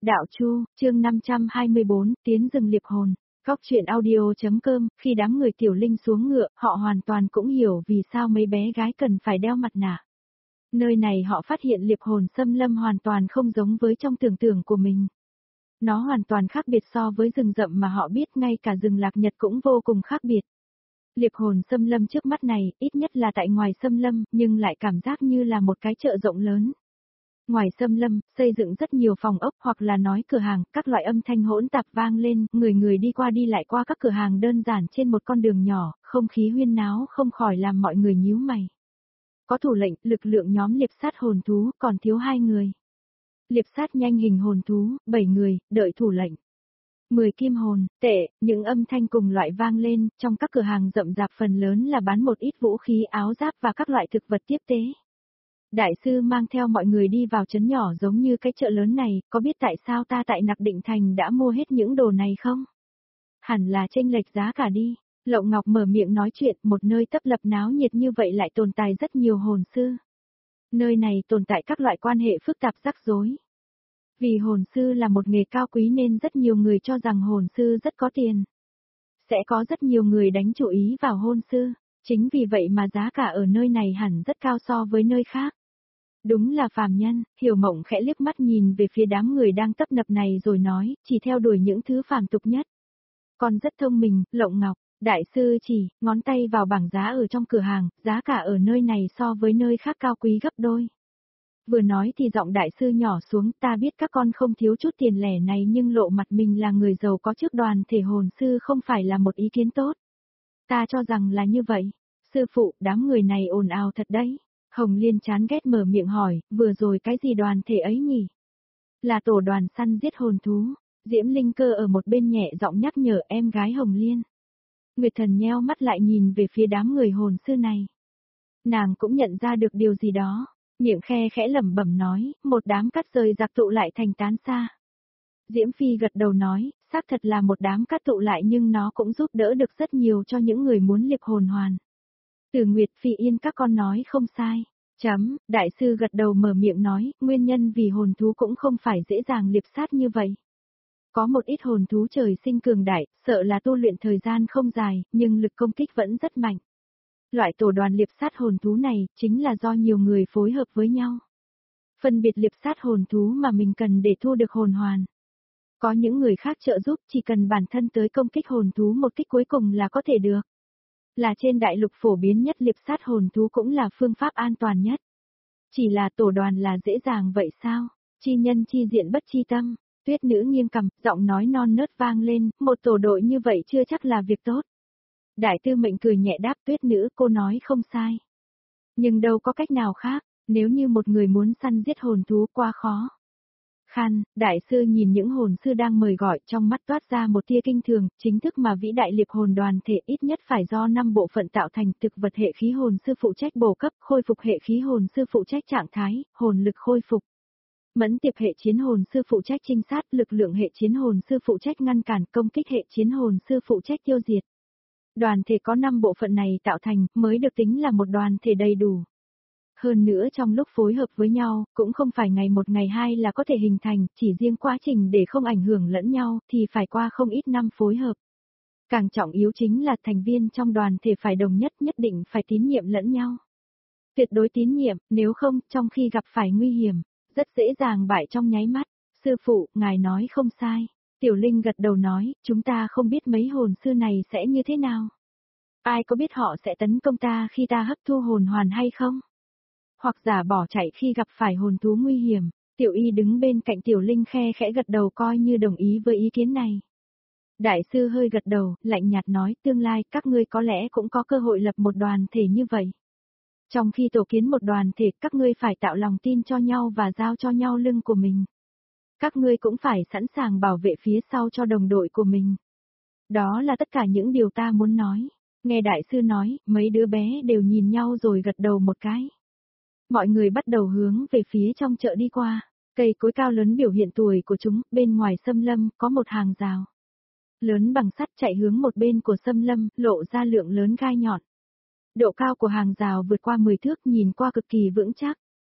Đạo Chu, chương 524, tiến rừng liệp hồn. Góc truyện audio.com, khi đám người Tiểu Linh xuống ngựa, họ hoàn toàn cũng hiểu vì sao mấy bé gái cần phải đeo mặt nạ. Nơi này họ phát hiện liệp hồn xâm lâm hoàn toàn không giống với trong tưởng tượng của mình. Nó hoàn toàn khác biệt so với rừng rậm mà họ biết, ngay cả rừng Lạc Nhật cũng vô cùng khác biệt. Liệp hồn xâm lâm trước mắt này, ít nhất là tại ngoài xâm lâm, nhưng lại cảm giác như là một cái chợ rộng lớn. Ngoài xâm lâm, xây dựng rất nhiều phòng ốc hoặc là nói cửa hàng, các loại âm thanh hỗn tạp vang lên, người đi qua đi lại qua các cửa hàng đơn giản trên một con đường nhỏ, không khí huyên náo không khỏi làm mọi người nhíu mày. Có thủ lệnh, lực lượng nhóm liệp sát hồn thú, còn thiếu 2 người. Liệp sát nhanh hình hồn thú, 7 người, đợi thủ lệnh. 10 kim hồn, tệ, những âm thanh cùng loại vang lên, trong các cửa hàng rậm rạp phần lớn là bán một ít vũ khí, áo giáp và các loại thực vật tiếp tế. Đại sư mang theo mọi người đi vào trấn nhỏ giống như cái chợ lớn này, có biết tại sao ta tại Nặc Định Thành đã mua hết những đồ này không? Hẳn là chênh lệch giá cả đi. Lộng Ngọc mở miệng nói chuyện, một nơi tấp lập náo nhiệt như vậy lại tồn tại rất nhiều hồn sư. Nơi này tồn tại các loại quan hệ phức tạp rắc rối. Vì hồn sư là một nghề cao quý nên rất nhiều người cho rằng hồn sư rất có tiền. Sẽ có rất nhiều người đánh chủ ý vào hồn sư, chính vì vậy mà giá cả ở nơi này hẳn rất cao so với nơi khác. Đúng là phàm nhân, Hiểu Mộng khẽ liếc mắt nhìn về phía đám người đang tấp nập này rồi nói, chỉ theo đuổi những thứ phàm tục nhất. Con rất thông minh, Lộng Ngọc, đại sư chỉ, ngón tay vào bảng giá ở trong cửa hàng, giá cả ở nơi này so với nơi khác cao quý gấp đôi. Vừa nói thì giọng đại sư nhỏ xuống, ta biết các con không thiếu chút tiền lẻ này nhưng lộ mặt mình là người giàu có trước đoàn thể hồn sư không phải là một ý kiến tốt. Ta cho rằng là như vậy. Sư phụ, đám người này ồn ào thật đấy. Hồng Liên chán ghét mở miệng hỏi, vừa rồi cái gì đoàn thể ấy nhỉ? Là tổ đoàn săn giết hồn thú. Diễm Linh Cơ ở một bên nhẹ giọng nhắc nhở em gái Hồng Liên. Nguyệt Thần nheo mắt lại nhìn về phía đám người hồn sư này. Nàng cũng nhận ra được điều gì đó. Miệng khe khẽ lẩm bẩm nói, một đám cát rời giặc tụ lại thành tán xa. Diễm Phi gật đầu nói, xác thật là một đám cát tụ lại nhưng nó cũng giúp đỡ được rất nhiều cho những người muốn liệp hồn hoàn. Từ Nguyệt Phi yên các con nói không sai. Đại sư gật đầu mở miệng nói, nguyên nhân vì hồn thú cũng không phải dễ dàng liệp sát như vậy. Có một ít hồn thú trời sinh cường đại, sợ là tu luyện thời gian không dài, nhưng lực công kích vẫn rất mạnh. Loại tổ đoàn liệp sát hồn thú này, chính là do nhiều người phối hợp với nhau. Phân biệt liệp sát hồn thú mà mình cần để thu được hồn hoàn. Có những người khác trợ giúp, chỉ cần bản thân tới công kích hồn thú một kích cuối cùng là có thể được. Là trên đại lục phổ biến nhất liệp sát hồn thú cũng là phương pháp an toàn nhất. Chỉ là tổ đoàn là dễ dàng vậy sao? Chi nhân chi diện bất chi tâm. Tuyết nữ nghiêm cằm, giọng nói non nớt vang lên, một tổ đội như vậy chưa chắc là việc tốt. Đại tư mệnh cười nhẹ đáp, Tuyết nữ, cô nói không sai. Nhưng đâu có cách nào khác, nếu như một người muốn săn giết hồn thú quá khó. Đại sư nhìn những hồn sư đang mời gọi, trong mắt toát ra một tia kinh thường, chính thức mà vĩ đại liệp hồn đoàn thể ít nhất phải do 5 bộ phận tạo thành, thực vật hệ khí hồn sư phụ trách bổ cấp, khôi phục hệ khí hồn sư phụ trách trạng thái, hồn lực khôi phục. Mẫn tiệp hệ chiến hồn sư phụ trách trinh sát, lực lượng hệ chiến hồn sư phụ trách ngăn cản, công kích hệ chiến hồn sư phụ trách tiêu diệt. Đoàn thể có 5 bộ phận này tạo thành, mới được tính là một đoàn thể đầy đủ. Hơn nữa trong lúc phối hợp với nhau, cũng không phải ngày một ngày hai là có thể hình thành, chỉ riêng quá trình để không ảnh hưởng lẫn nhau, thì phải qua không ít năm phối hợp. Càng trọng yếu chính là thành viên trong đoàn thể phải đồng nhất định phải tín nhiệm lẫn nhau. Tuyệt đối tín nhiệm, nếu không, trong khi gặp phải nguy hiểm, rất dễ dàng bại trong nháy mắt. Sư phụ, ngài nói không sai. Tiểu Linh gật đầu nói, chúng ta không biết mấy hồn sư này sẽ như thế nào. Ai có biết họ sẽ tấn công ta khi ta hấp thu hồn hoàn hay không? Hoặc giả bỏ chạy khi gặp phải hồn thú nguy hiểm. Tiểu Y đứng bên cạnh Tiểu Linh khe khẽ gật đầu coi như đồng ý với ý kiến này. Đại sư hơi gật đầu, lạnh nhạt nói, tương lai các ngươi có lẽ cũng có cơ hội lập một đoàn thể như vậy. Trong khi tổ kiến một đoàn thể, các ngươi phải tạo lòng tin cho nhau và giao cho nhau lưng của mình. Các ngươi cũng phải sẵn sàng bảo vệ phía sau cho đồng đội của mình. Đó là tất cả những điều ta muốn nói. Nghe đại sư nói, mấy đứa bé đều nhìn nhau rồi gật đầu một cái. Mọi người bắt đầu hướng về phía trong chợ đi qua. Cây cối cao lớn biểu hiện tuổi của chúng, bên ngoài xâm lâm có một hàng rào lớn bằng sắt chạy hướng một bên của xâm lâm, lộ ra lượng lớn gai nhọn. Độ cao của hàng rào vượt qua 10 thước, nhìn qua cực kỳ vững chắc.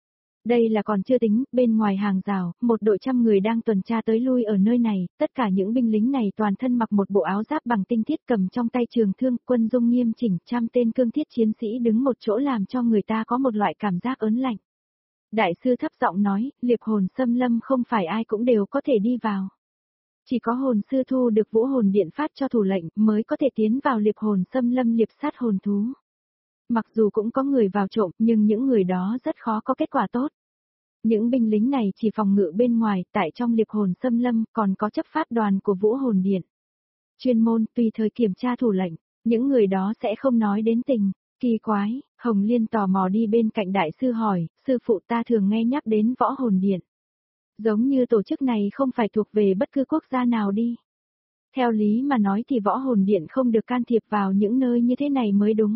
Đây là còn chưa tính, bên ngoài hàng rào, một đội 100 người đang tuần tra tới lui ở nơi này, tất cả những binh lính này toàn thân mặc một bộ áo giáp bằng tinh thiết cầm trong tay trường thương, quân dung nghiêm chỉnh, 100 tên cương thiết chiến sĩ đứng một chỗ làm cho người ta có một loại cảm giác ớn lạnh. Đại sư thấp giọng nói, liệp hồn xâm lâm không phải ai cũng đều có thể đi vào. Chỉ có hồn sư thu được vũ hồn điện phát cho thủ lệnh mới có thể tiến vào liệp hồn xâm lâm liệp sát hồn thú. Mặc dù cũng có người vào trộm nhưng những người đó rất khó có kết quả tốt. Những binh lính này chỉ phòng ngự bên ngoài, tại trong liệp hồn xâm lâm còn có chấp pháp đoàn của vũ hồn điện. Chuyên môn tùy thời kiểm tra thủ lệnh, những người đó sẽ không nói đến tình. Kỳ quái, Hồng Liên tò mò đi bên cạnh đại sư hỏi, sư phụ ta thường nghe nhắc đến võ hồn điện. Giống như tổ chức này không phải thuộc về bất cứ quốc gia nào đi. Theo lý mà nói thì võ hồn điện không được can thiệp vào những nơi như thế này mới đúng.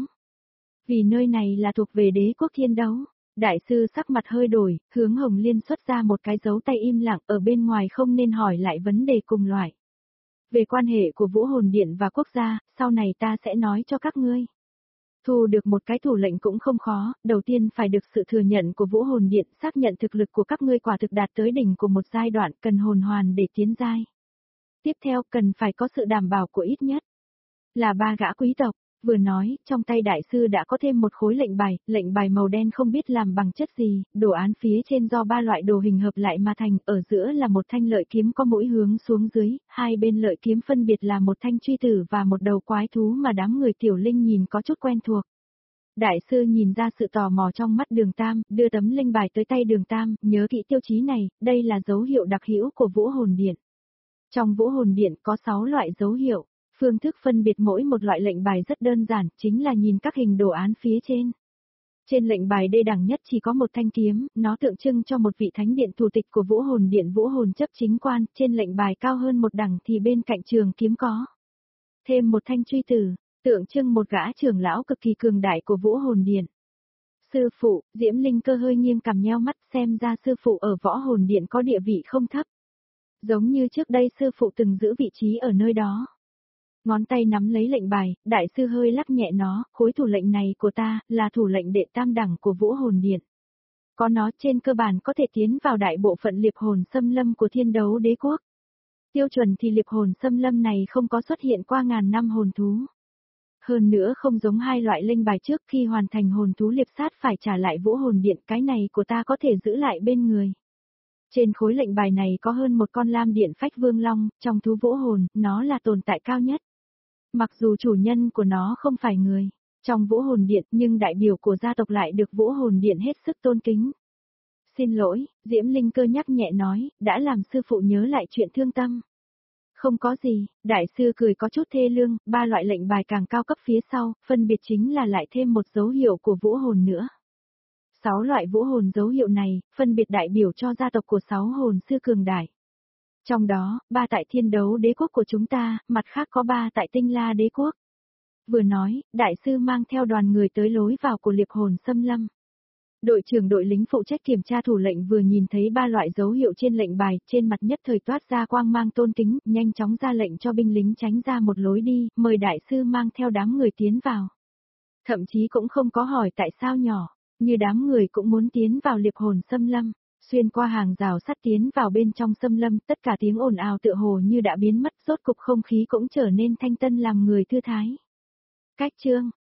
Vì nơi này là thuộc về đế quốc thiên đấu. Đại sư sắc mặt hơi đổi, hướng Hồng Liên xuất ra một cái dấu tay im lặng ở bên ngoài không nên hỏi lại vấn đề cùng loại. Về quan hệ của vũ hồn điện và quốc gia, sau này ta sẽ nói cho các ngươi. Thu được một cái thủ lệnh cũng không khó, đầu tiên phải được sự thừa nhận của vũ hồn điện, xác nhận thực lực của các ngươi quả thực đạt tới đỉnh của một giai đoạn, cần hồn hoàn để tiến giai. Tiếp theo cần phải có sự đảm bảo của ít nhất là 3 gã quý tộc. Vừa nói, trong tay đại sư đã có thêm một khối lệnh bài màu đen không biết làm bằng chất gì, đồ án phía trên do 3 loại đồ hình hợp lại mà thành, ở giữa là một thanh lợi kiếm có mũi hướng xuống dưới, hai bên lợi kiếm phân biệt là một thanh truy tử và một đầu quái thú mà đám người tiểu linh nhìn có chút quen thuộc. Đại sư nhìn ra sự tò mò trong mắt Đường Tam, đưa tấm linh bài tới tay Đường Tam, nhớ kỹ tiêu chí này, đây là dấu hiệu đặc hữu của vũ hồn điện. Trong vũ hồn điện có 6 loại dấu hiệu. Phương thức phân biệt mỗi một loại lệnh bài rất đơn giản, chính là nhìn các hình đồ án phía trên. Trên lệnh bài đê đẳng nhất chỉ có một thanh kiếm, nó tượng trưng cho một vị thánh điện thủ tịch của vũ hồn điện vũ hồn chấp chính quan, trên lệnh bài cao hơn một đẳng thì bên cạnh trường kiếm có thêm một thanh truy tử, tượng trưng một gã trưởng lão cực kỳ cường đại của vũ hồn điện. Sư phụ, Diễm Linh Cơ hơi nghiêng cằm nheo mắt, xem ra sư phụ ở võ hồn điện có địa vị không thấp. Giống như trước đây sư phụ từng giữ vị trí ở nơi đó. Ngón tay nắm lấy lệnh bài, đại sư hơi lắc nhẹ nó, khối thủ lệnh này của ta, là thủ lệnh đệ tam đẳng của vũ hồn điện. Có nó trên cơ bản có thể tiến vào đại bộ phận liệp hồn xâm lâm của thiên đấu đế quốc. Tiêu chuẩn thì liệp hồn xâm lâm này không có xuất hiện qua ngàn năm hồn thú. Hơn nữa không giống hai loại linh bài trước, khi hoàn thành hồn thú liệp sát phải trả lại vũ hồn điện, cái này của ta có thể giữ lại bên người. Trên khối lệnh bài này có hơn một con lam điện phách vương long, trong thú vũ hồn, nó là tồn tại cao nhất. Mặc dù chủ nhân của nó không phải người, trong vũ hồn điện nhưng đại biểu của gia tộc lại được vũ hồn điện hết sức tôn kính. Xin lỗi, Diễm Linh Cơ nhắc nhẹ nói, đã làm sư phụ nhớ lại chuyện thương tâm. Không có gì, đại sư cười có chút thê lương, 3 loại lệnh bài càng cao cấp phía sau, phân biệt chính là lại thêm một dấu hiệu của vũ hồn nữa. 6 loại vũ hồn dấu hiệu này, phân biệt đại biểu cho gia tộc của 6 hồn sư cường đại. Trong đó, 3 tại thiên đấu đế quốc của chúng ta, mặt khác có 3 tại tinh la đế quốc. Vừa nói, đại sư mang theo đoàn người tới lối vào của liệp hồn xâm lâm. Đội trưởng đội lính phụ trách kiểm tra thủ lệnh vừa nhìn thấy 3 loại dấu hiệu trên lệnh bài, trên mặt nhất thời toát ra quang mang tôn kính, nhanh chóng ra lệnh cho binh lính tránh ra một lối đi, mời đại sư mang theo đám người tiến vào. Thậm chí cũng không có hỏi tại sao nhỏ, như đám người cũng muốn tiến vào liệp hồn xâm lâm. Xuyên qua hàng rào sắt tiến vào bên trong xâm lâm, tất cả tiếng ồn ào tựa hồ như đã biến mất, rốt cục không khí cũng trở nên thanh tân làm người thư thái. Cách chương